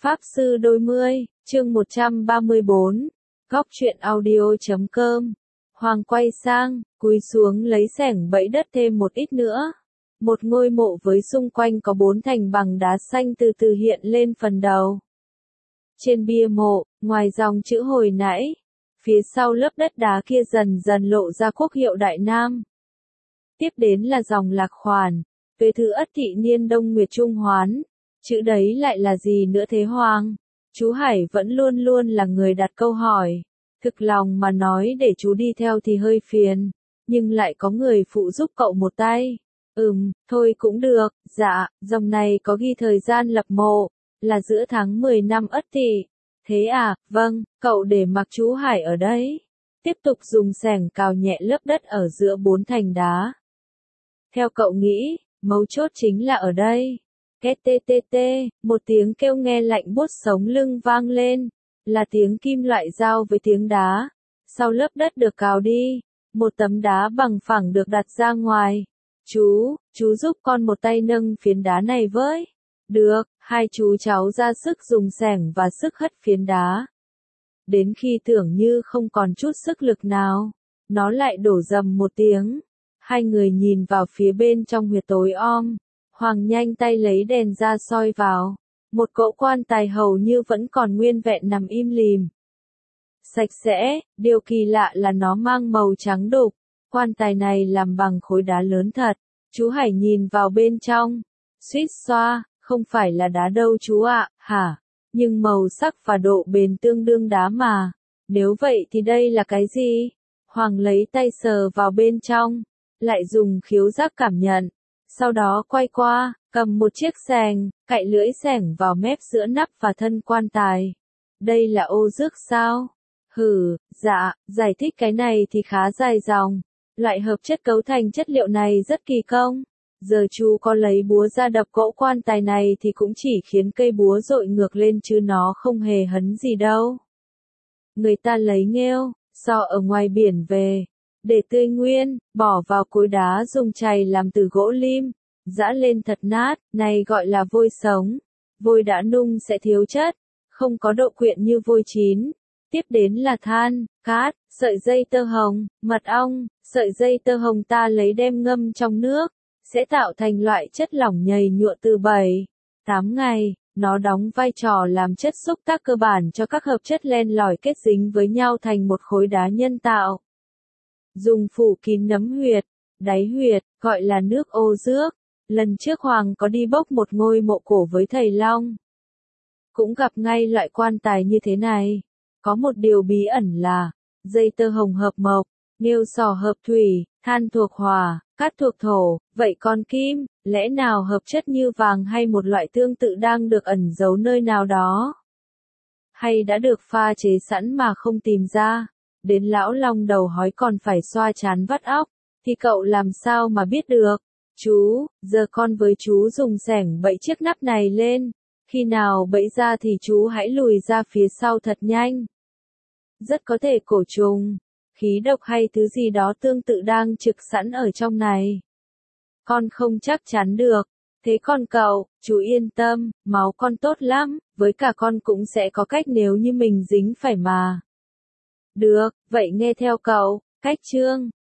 Pháp Sư Đôi Mươi, chương 134, Góc truyện audio.com. Hoàng quay sang, cúi xuống lấy xẻng bẫy đất thêm một ít nữa. Một ngôi mộ với xung quanh có 4 thành bằng đá xanh từ từ hiện lên phần đầu. Trên bia mộ, ngoài dòng chữ hồi nãy, phía sau lớp đất đá kia dần dần lộ ra quốc hiệu Đại Nam. Tiếp đến là dòng lạc khoản, về thứ Ất Thị Niên Đông Nguyệt Trung Hoán. Chữ đấy lại là gì nữa thế Hoàng? Chú Hải vẫn luôn luôn là người đặt câu hỏi. Thực lòng mà nói để chú đi theo thì hơi phiền, nhưng lại có người phụ giúp cậu một tay. Thôi cũng được, dạ, dòng này có ghi thời gian lập mộ, là giữa tháng 10 năm Ất Thị. Thế à, vâng, cậu để mặc chú Hải ở đấy. Tiếp tục dùng xẻng cào nhẹ lớp đất ở giữa 4 thành đá. Theo cậu nghĩ, mấu chốt chính là ở đây. KTTT, một tiếng kêu nghe lạnh buốt sống lưng vang lên, là tiếng kim loại giao với tiếng đá. Sau lớp đất được cào đi, một tấm đá bằng phẳng được đặt ra ngoài. Chú giúp con một tay nâng phiến đá này với. Được, hai chú cháu ra sức dùng xẻng và sức hất phiến đá. Đến khi tưởng như không còn chút sức lực nào, nó lại đổ rầm một tiếng. Hai người nhìn vào phía bên trong huyệt tối om. Hoàng nhanh tay lấy đèn ra soi vào. Một cỗ quan tài hầu như vẫn còn nguyên vẹn nằm im lìm. Sạch sẽ, điều kỳ lạ là nó mang màu trắng đục. Quan tài này làm bằng khối đá lớn thật. Chú Hải nhìn vào bên trong. Suýt xoa, không phải là đá đâu chú ạ, hả? Nhưng màu sắc và độ bền tương đương đá mà. Nếu vậy thì đây là cái gì? Hoàng lấy tay sờ vào bên trong. Lại dùng khiếu giác cảm nhận. Sau đó quay qua, cầm một chiếc xẻng, cạy lưỡi xẻng vào mép giữa nắp và thân quan tài. Đây là ô rước sao? Dạ, giải thích cái này thì khá dài dòng. Loại hợp chất cấu thành chất liệu này rất kỳ công. Giờ chú có lấy búa ra đập cỗ quan tài này thì cũng chỉ khiến cây búa dội ngược lên chứ nó không hề hấn gì đâu. Người ta lấy nghêu, sò ở ngoài biển về. Để tươi nguyên, bỏ vào cối đá dùng chày làm từ gỗ lim, giã lên thật nát, này gọi là vôi sống. Vôi đã nung sẽ thiếu chất, không có độ quyện như vôi chín. Tiếp đến là than, cát, sợi dây tơ hồng, mật ong. Sợi dây tơ hồng ta lấy đem ngâm trong nước, sẽ tạo thành loại chất lỏng nhầy nhụa từ 7-8 ngày. Nó đóng vai trò làm chất xúc tác cơ bản cho các hợp chất len lỏi kết dính với nhau thành một khối đá nhân tạo. Dùng phủ kín nấm huyệt, đáy huyệt, gọi là nước ô rước. Lần trước Hoàng có đi bốc một ngôi mộ cổ với thầy Long. Cũng gặp ngay loại quan tài như thế này. Có một điều bí ẩn là, dây tơ hồng hợp mộc, nghêu sò hợp thủy, than thuộc hỏa, cát thuộc thổ, vậy còn kim, lẽ nào hợp chất như vàng hay một loại tương tự đang được ẩn giấu nơi nào đó? Hay đã được pha chế sẵn mà không tìm ra? Đến lão Long đầu hói còn phải xoa chán vắt óc, thì cậu làm sao mà biết được? Chú, giờ con với chú dùng xẻng bẫy chiếc nắp này lên, khi nào bẫy ra thì chú hãy lùi ra phía sau thật nhanh. Rất có thể cổ trùng, khí độc hay thứ gì đó tương tự đang trực sẵn ở trong này. Con không chắc chắn được, thế còn cậu, chú yên tâm, máu con tốt lắm, với cả con cũng sẽ có cách nếu như mình dính phải mà. Được, vậy nghe theo cậu, cách chương.